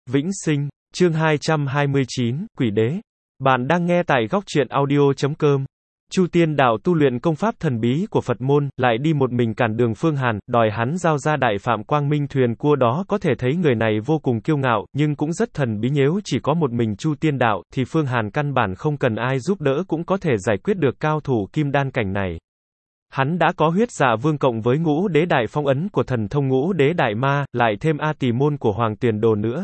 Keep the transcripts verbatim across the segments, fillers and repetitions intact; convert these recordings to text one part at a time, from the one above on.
Vĩnh sinh, chương hai trăm hai mươi chín, Quỷ đế. Bạn đang nghe tại góc truyện audio chấm com. Chu Tiên Đạo tu luyện công pháp thần bí của Phật môn, lại đi một mình cản đường Phương Hàn, đòi hắn giao ra đại phạm quang minh thuyền cua đó, có thể thấy người này vô cùng kiêu ngạo, nhưng cũng rất thần bí. Nếu chỉ có một mình Chu Tiên Đạo, thì Phương Hàn căn bản không cần ai giúp đỡ cũng có thể giải quyết được cao thủ kim đan cảnh này. Hắn đã có huyết dạ vương cộng với ngũ đế đại phong ấn của thần thông ngũ đế đại ma, lại thêm A Tỳ môn của Hoàng Tuyền Đồ nữa.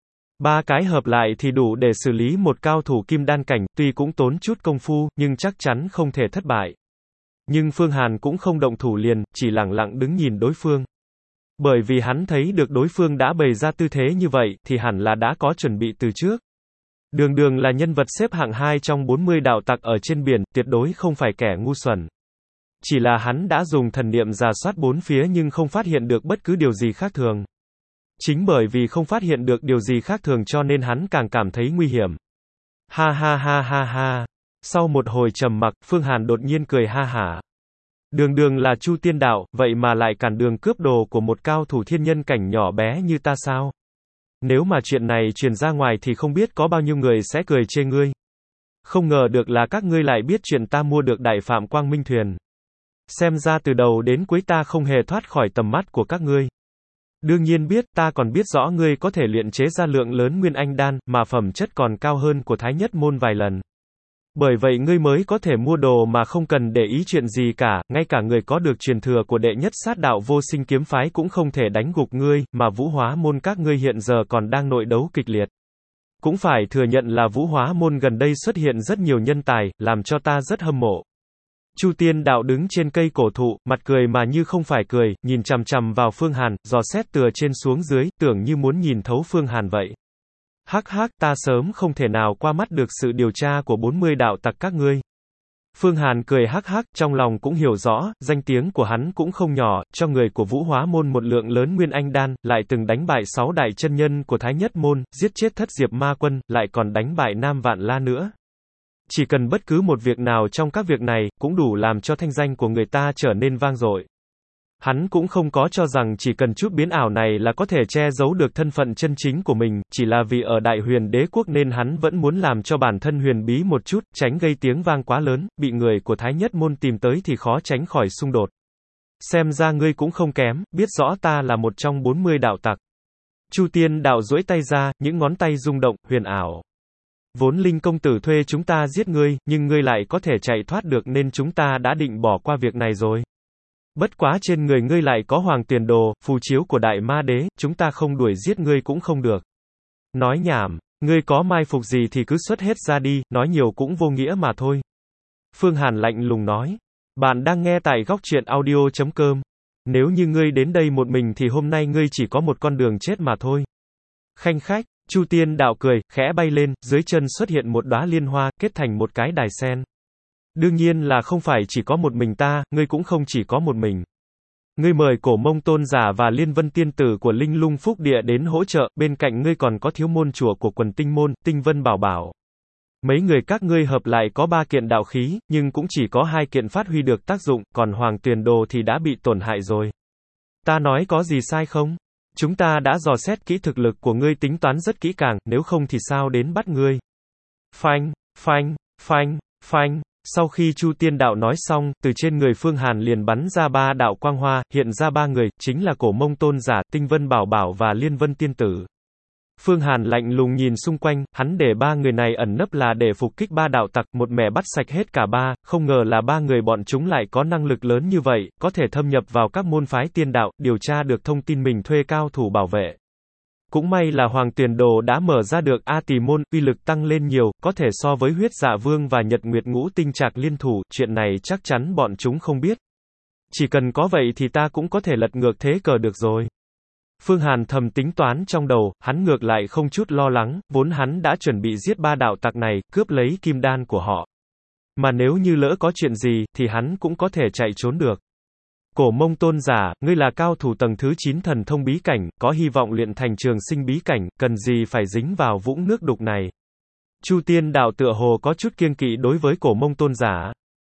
Ba cái hợp lại thì đủ để xử lý một cao thủ kim đan cảnh, tuy cũng tốn chút công phu, nhưng chắc chắn không thể thất bại. Nhưng Phương Hàn cũng không động thủ liền, chỉ lặng lặng đứng nhìn đối phương. Bởi vì hắn thấy được đối phương đã bày ra tư thế như vậy, thì hẳn là đã có chuẩn bị từ trước. Đường Đường là nhân vật xếp hạng hai trong bốn mươi đạo tặc ở trên biển, tuyệt đối không phải kẻ ngu xuẩn. Chỉ là hắn đã dùng thần niệm rà soát bốn phía nhưng không phát hiện được bất cứ điều gì khác thường. Chính bởi vì không phát hiện được điều gì khác thường cho nên hắn càng cảm thấy nguy hiểm. Ha ha ha ha ha. Sau một hồi trầm mặc, Phương Hàn đột nhiên cười ha hả. Đường Đường là Chu Tiên Đạo, vậy mà lại cản đường cướp đồ của một cao thủ thiên nhân cảnh nhỏ bé như ta sao? Nếu mà chuyện này truyền ra ngoài thì không biết có bao nhiêu người sẽ cười chê ngươi. Không ngờ được là các ngươi lại biết chuyện ta mua được đại phạm quang minh thuyền. Xem ra từ đầu đến cuối ta không hề thoát khỏi tầm mắt của các ngươi. Đương nhiên biết, ta còn biết rõ ngươi có thể luyện chế ra lượng lớn nguyên anh đan, mà phẩm chất còn cao hơn của Thái Nhất môn vài lần. Bởi vậy ngươi mới có thể mua đồ mà không cần để ý chuyện gì cả, ngay cả người có được truyền thừa của đệ nhất sát đạo vô sinh kiếm phái cũng không thể đánh gục ngươi, mà Vũ Hóa môn các ngươi hiện giờ còn đang nội đấu kịch liệt. Cũng phải thừa nhận là Vũ Hóa môn gần đây xuất hiện rất nhiều nhân tài, làm cho ta rất hâm mộ. Chu Tiên Đạo đứng trên cây cổ thụ, mặt cười mà như không phải cười, nhìn chằm chằm vào Phương Hàn, dò xét từ trên xuống dưới, tưởng như muốn nhìn thấu Phương Hàn vậy. Hắc hắc, ta sớm không thể nào qua mắt được sự điều tra của bốn mươi đạo tặc các ngươi. Phương Hàn cười hắc hắc, trong lòng cũng hiểu rõ, danh tiếng của hắn cũng không nhỏ, cho người của Vũ Hóa môn một lượng lớn nguyên anh đan, lại từng đánh bại sáu đại chân nhân của Thái Nhất môn, giết chết thất diệp ma quân, lại còn đánh bại Nam Vạn La nữa. Chỉ cần bất cứ một việc nào trong các việc này, cũng đủ làm cho thanh danh của người ta trở nên vang dội. Hắn cũng không có cho rằng chỉ cần chút biến ảo này là có thể che giấu được thân phận chân chính của mình, chỉ là vì ở Đại Huyền Đế quốc nên hắn vẫn muốn làm cho bản thân huyền bí một chút, tránh gây tiếng vang quá lớn, bị người của Thái Nhất môn tìm tới thì khó tránh khỏi xung đột. Xem ra ngươi cũng không kém, biết rõ ta là một trong bốn mươi đạo tặc. Chu Tiên Đạo duỗi tay ra, những ngón tay rung động, huyền ảo. Vốn Linh công tử thuê chúng ta giết ngươi, nhưng ngươi lại có thể chạy thoát được nên chúng ta đã định bỏ qua việc này rồi. Bất quá trên người ngươi lại có Hoàng Tuyền Đồ, phù chiếu của Đại Ma Đế, chúng ta không đuổi giết ngươi cũng không được. Nói nhảm, ngươi có mai phục gì thì cứ xuất hết ra đi, nói nhiều cũng vô nghĩa mà thôi. Phương Hàn lạnh lùng nói. Bạn đang nghe tại góc truyện audio chấm com. Nếu như ngươi đến đây một mình thì hôm nay ngươi chỉ có một con đường chết mà thôi. Khanh khách. Chu Tiên Đạo cười, khẽ bay lên, dưới chân xuất hiện một đóa liên hoa, kết thành một cái đài sen. Đương nhiên là không phải chỉ có một mình ta, ngươi cũng không chỉ có một mình. Ngươi mời Cổ Mông tôn giả và Liên Vân tiên tử của Linh Lung Phúc Địa đến hỗ trợ, bên cạnh ngươi còn có thiếu môn chùa của Quần Tinh môn, Tinh Vân Bảo Bảo. Mấy người các ngươi hợp lại có ba kiện đạo khí, nhưng cũng chỉ có hai kiện phát huy được tác dụng, còn Hoàng Tuyền Đồ thì đã bị tổn hại rồi. Ta nói có gì sai không? Chúng ta đã dò xét kỹ thực lực của ngươi, tính toán rất kỹ càng, nếu không thì sao đến bắt ngươi. Phanh, phanh, phanh, phanh. Sau khi Chu Tiên Đạo nói xong, từ trên người Phương Hàn liền bắn ra ba đạo quang hoa, hiện ra ba người, chính là Cổ Mông tôn giả, Tinh Vân Bảo Bảo và Liên Vân tiên tử. Phương Hàn lạnh lùng nhìn xung quanh, hắn để ba người này ẩn nấp là để phục kích ba đạo tặc, một mẻ bắt sạch hết cả ba, không ngờ là ba người bọn chúng lại có năng lực lớn như vậy, có thể thâm nhập vào các môn phái tiên đạo, điều tra được thông tin mình thuê cao thủ bảo vệ. Cũng may là Hoàng Tuyền Đồ đã mở ra được A Tỳ môn, uy lực tăng lên nhiều, có thể so với huyết dạ vương và nhật nguyệt ngũ tinh trạc liên thủ, chuyện này chắc chắn bọn chúng không biết. Chỉ cần có vậy thì ta cũng có thể lật ngược thế cờ được rồi. Phương Hàn thầm tính toán trong đầu, hắn ngược lại không chút lo lắng, vốn hắn đã chuẩn bị giết ba đạo tặc này, cướp lấy kim đan của họ. Mà nếu như lỡ có chuyện gì, thì hắn cũng có thể chạy trốn được. Cổ Mông tôn giả, ngươi là cao thủ tầng thứ chín thần thông bí cảnh, có hy vọng luyện thành trường sinh bí cảnh, cần gì phải dính vào vũng nước đục này. Chu Tiên Đạo tựa hồ có chút kiêng kỵ đối với Cổ Mông tôn giả.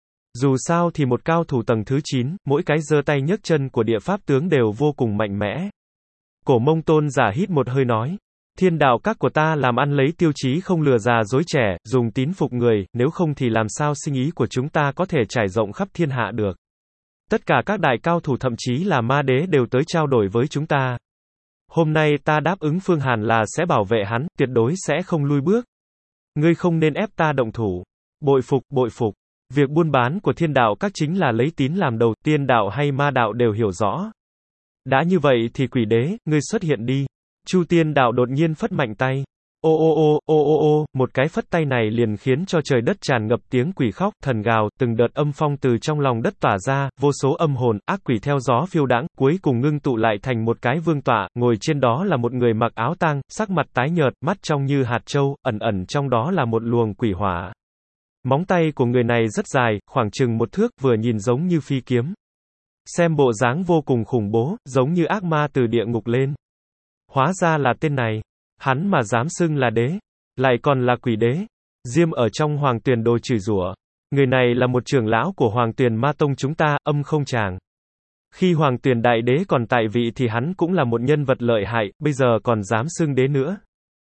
Dù sao thì một cao thủ tầng thứ chín, mỗi cái giơ tay nhấc chân của địa pháp tướng đều vô cùng mạnh mẽ. Cổ Mông tôn giả hít một hơi nói. Thiên đạo các của ta làm ăn lấy tiêu chí không lừa già dối trẻ, dùng tín phục người, nếu không thì làm sao sinh ý của chúng ta có thể trải rộng khắp thiên hạ được. Tất cả các đại cao thủ thậm chí là ma đế đều tới trao đổi với chúng ta. Hôm nay ta đáp ứng Phương Hàn là sẽ bảo vệ hắn, tuyệt đối sẽ không lui bước. Ngươi không nên ép ta động thủ. Bội phục, bội phục. Việc buôn bán của thiên đạo các chính là lấy tín làm đầu, tiên đạo hay ma đạo đều hiểu rõ. Đã như vậy thì quỷ đế, ngươi xuất hiện đi. Chu tiên đạo đột nhiên phất mạnh tay. Ô ô ô, ô ô ô, một cái phất tay này liền khiến cho trời đất tràn ngập tiếng quỷ khóc, thần gào, từng đợt âm phong từ trong lòng đất tỏa ra, vô số âm hồn, ác quỷ theo gió phiêu đãng, cuối cùng ngưng tụ lại thành một cái vương tọa, ngồi trên đó là một người mặc áo tang, sắc mặt tái nhợt, mắt trong như hạt châu, ẩn ẩn trong đó là một luồng quỷ hỏa. Móng tay của người này rất dài, khoảng chừng một thước, vừa nhìn giống như phi kiếm. Xem bộ dáng vô cùng khủng bố, giống như ác ma từ địa ngục lên. Hóa ra là tên này. Hắn mà dám xưng là đế, lại còn là quỷ đế. Diêm ở trong Hoàng Tuyền Đồ chửi rủa. Người này là một trưởng lão của Hoàng Tuyền Ma Tông chúng ta, âm không tràng. Khi Hoàng Tuyền Đại Đế còn tại vị thì hắn cũng là một nhân vật lợi hại, bây giờ còn dám xưng đế nữa.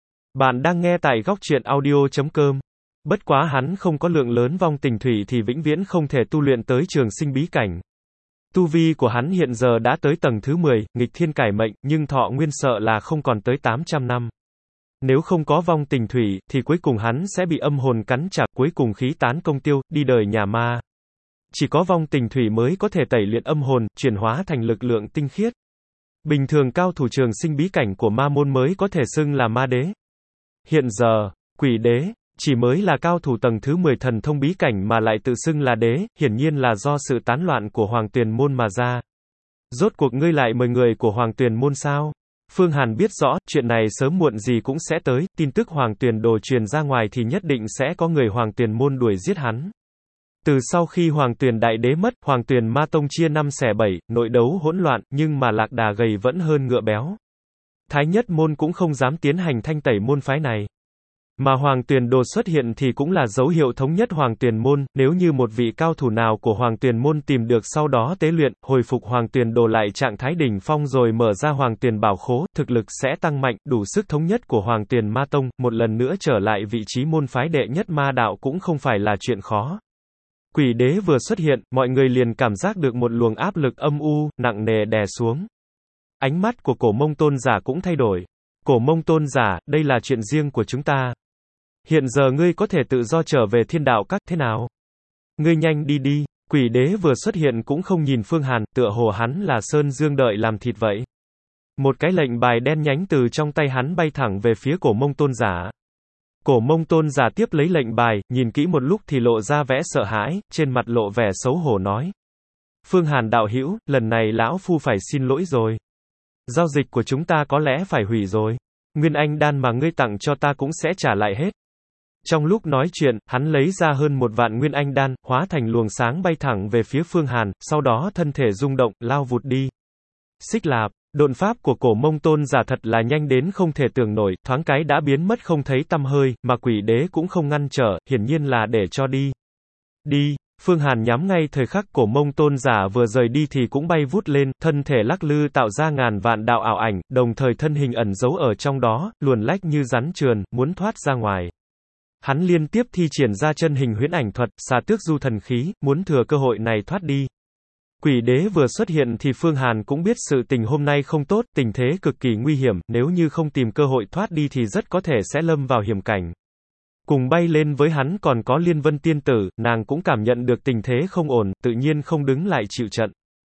Bạn đang nghe tại góc truyện audio chấm com. Bất quá hắn không có lượng lớn vong tình thủy thì vĩnh viễn không thể tu luyện tới trường sinh bí cảnh. Tu vi của hắn hiện giờ đã tới tầng thứ mười, nghịch thiên cải mệnh, nhưng thọ nguyên sợ là không còn tới tám trăm năm. Nếu không có vong tình thủy, thì cuối cùng hắn sẽ bị âm hồn cắn chặt, cuối cùng khí tán công tiêu, đi đời nhà ma. Chỉ có vong tình thủy mới có thể tẩy luyện âm hồn, chuyển hóa thành lực lượng tinh khiết. Bình thường cao thủ trường sinh bí cảnh của ma môn mới có thể xưng là ma đế. Hiện giờ, quỷ đế, chỉ mới là cao thủ tầng thứ mười thần thông bí cảnh mà lại tự xưng là đế, hiển nhiên là do sự tán loạn của Hoàng Tuyền môn mà ra. Rốt cuộc ngươi lại mời người của Hoàng Tuyền môn sao? Phương Hàn biết rõ, chuyện này sớm muộn gì cũng sẽ tới, tin tức Hoàng Tuyền Đồ truyền ra ngoài thì nhất định sẽ có người Hoàng Tuyền môn đuổi giết hắn. Từ sau khi Hoàng Tuyền Đại Đế mất, Hoàng Tuyền Ma Tông chia năm xẻ bảy, nội đấu hỗn loạn, nhưng mà lạc đà gầy vẫn hơn ngựa béo. Thái Nhất môn cũng không dám tiến hành thanh tẩy môn phái này. Mà Hoàng Tuyền Đồ xuất hiện thì cũng là dấu hiệu thống nhất Hoàng Tuyền môn, nếu như một vị cao thủ nào của Hoàng Tuyền môn tìm được sau đó tế luyện, hồi phục Hoàng Tuyền Đồ lại trạng thái đỉnh phong rồi mở ra Hoàng Tuyền bảo khố, thực lực sẽ tăng mạnh, đủ sức thống nhất của Hoàng Tuyền Ma Tông, một lần nữa trở lại vị trí môn phái đệ nhất ma đạo cũng không phải là chuyện khó. Quỷ đế vừa xuất hiện, mọi người liền cảm giác được một luồng áp lực âm u, nặng nề đè xuống. Ánh mắt của Cổ Mông Tôn giả cũng thay đổi. Cổ Mông Tôn giả, đây là chuyện riêng của chúng ta. Hiện giờ ngươi có thể tự do trở về thiên đạo các, thế nào? Ngươi nhanh đi đi. Quỷ đế vừa xuất hiện cũng không nhìn Phương Hàn, tựa hồ hắn là Sơn Dương đợi làm thịt vậy. Một cái lệnh bài đen nhánh từ trong tay hắn bay thẳng về phía Cổ Mông Tôn giả. Cổ Mông Tôn giả tiếp lấy lệnh bài, nhìn kỹ một lúc thì lộ ra vẻ sợ hãi, trên mặt lộ vẻ xấu hổ nói. Phương Hàn đạo hữu, lần này lão phu phải xin lỗi rồi. Giao dịch của chúng ta có lẽ phải hủy rồi. Nguyên Anh đan mà ngươi tặng cho ta cũng sẽ trả lại hết. Trong lúc nói chuyện, hắn lấy ra hơn một vạn Nguyên Anh đan, hóa thành luồng sáng bay thẳng về phía Phương Hàn, sau đó thân thể rung động, lao vụt đi. Xích Lạp, độn pháp của Cổ Mông Tôn giả thật là nhanh đến không thể tưởng nổi, thoáng cái đã biến mất không thấy tăm hơi, mà quỷ đế cũng không ngăn trở, hiển nhiên là để cho đi. Đi. Phương Hàn nhắm ngay thời khắc Cổ Mông Tôn giả vừa rời đi thì cũng bay vút lên, thân thể lắc lư tạo ra ngàn vạn đạo ảo ảnh, đồng thời thân hình ẩn giấu ở trong đó, luồn lách như rắn trườn, muốn thoát ra ngoài. Hắn liên tiếp thi triển ra chân hình huyễn ảnh thuật, xà tước du thần khí, muốn thừa cơ hội này thoát đi. Quỷ đế vừa xuất hiện thì Phương Hàn cũng biết sự tình hôm nay không tốt, tình thế cực kỳ nguy hiểm, nếu như không tìm cơ hội thoát đi thì rất có thể sẽ lâm vào hiểm cảnh. Cùng bay lên với hắn còn có Liên Vân tiên tử, nàng cũng cảm nhận được tình thế không ổn, tự nhiên không đứng lại chịu trận.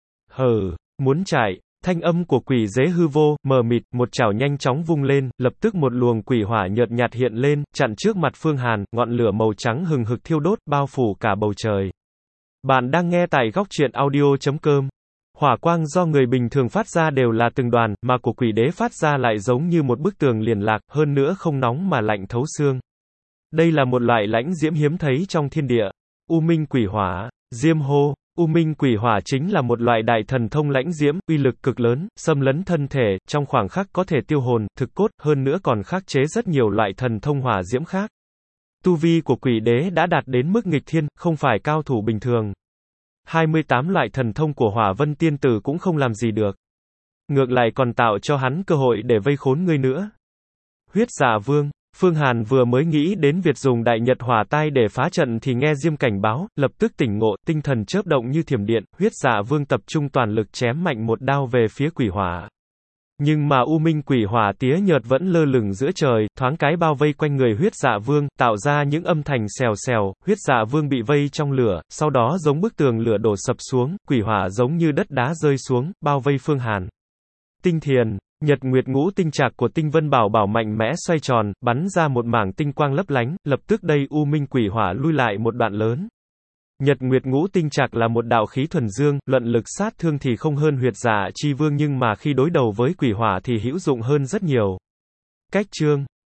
Hừ, muốn chạy. Thanh âm của quỷ dế hư vô, mờ mịt, một chảo nhanh chóng vung lên, lập tức một luồng quỷ hỏa nhợt nhạt hiện lên, chặn trước mặt Phương Hàn, ngọn lửa màu trắng hừng hực thiêu đốt, bao phủ cả bầu trời. Bạn đang nghe tại góc truyện audio chấm com. Hỏa quang do người bình thường phát ra đều là từng đoàn, mà của quỷ đế phát ra lại giống như một bức tường liền lạc, hơn nữa không nóng mà lạnh thấu xương. Đây là một loại lãnh diễm hiếm thấy trong thiên địa. U minh quỷ hỏa, Diêm hô. U minh quỷ hỏa chính là một loại đại thần thông lãnh diễm, uy lực cực lớn, xâm lấn thân thể, trong khoảng khắc có thể tiêu hồn, thực cốt, hơn nữa còn khắc chế rất nhiều loại thần thông hỏa diễm khác. Tu vi của quỷ đế đã đạt đến mức nghịch thiên, không phải cao thủ bình thường. hai mươi tám loại thần thông của Hỏa Vân tiên tử cũng không làm gì được. Ngược lại còn tạo cho hắn cơ hội để vây khốn ngươi nữa. Huyết Dạ Vương. Phương Hàn vừa mới nghĩ đến việc dùng đại nhật hỏa tai để phá trận thì nghe Diêm cảnh báo, lập tức tỉnh ngộ, tinh thần chớp động như thiểm điện, Huyết Dạ Vương tập trung toàn lực chém mạnh một đao về phía quỷ hỏa. Nhưng mà u minh quỷ hỏa tía nhợt vẫn lơ lửng giữa trời, thoáng cái bao vây quanh người Huyết Dạ Vương, tạo ra những âm thanh xèo xèo, Huyết Dạ Vương bị vây trong lửa, sau đó giống bức tường lửa đổ sập xuống, quỷ hỏa giống như đất đá rơi xuống, bao vây Phương Hàn. Tinh thiền. Nhật Nguyệt Ngũ Tinh Trạc của Tinh Vân Bảo Bảo mạnh mẽ xoay tròn, bắn ra một mảng tinh quang lấp lánh, lập tức đây u minh quỷ hỏa lui lại một đoạn lớn. Nhật Nguyệt Ngũ Tinh Trạc là một đạo khí thuần dương, luận lực sát thương thì không hơn Huyết Dạ Chi Vương nhưng mà khi đối đầu với quỷ hỏa thì hữu dụng hơn rất nhiều. Cách chương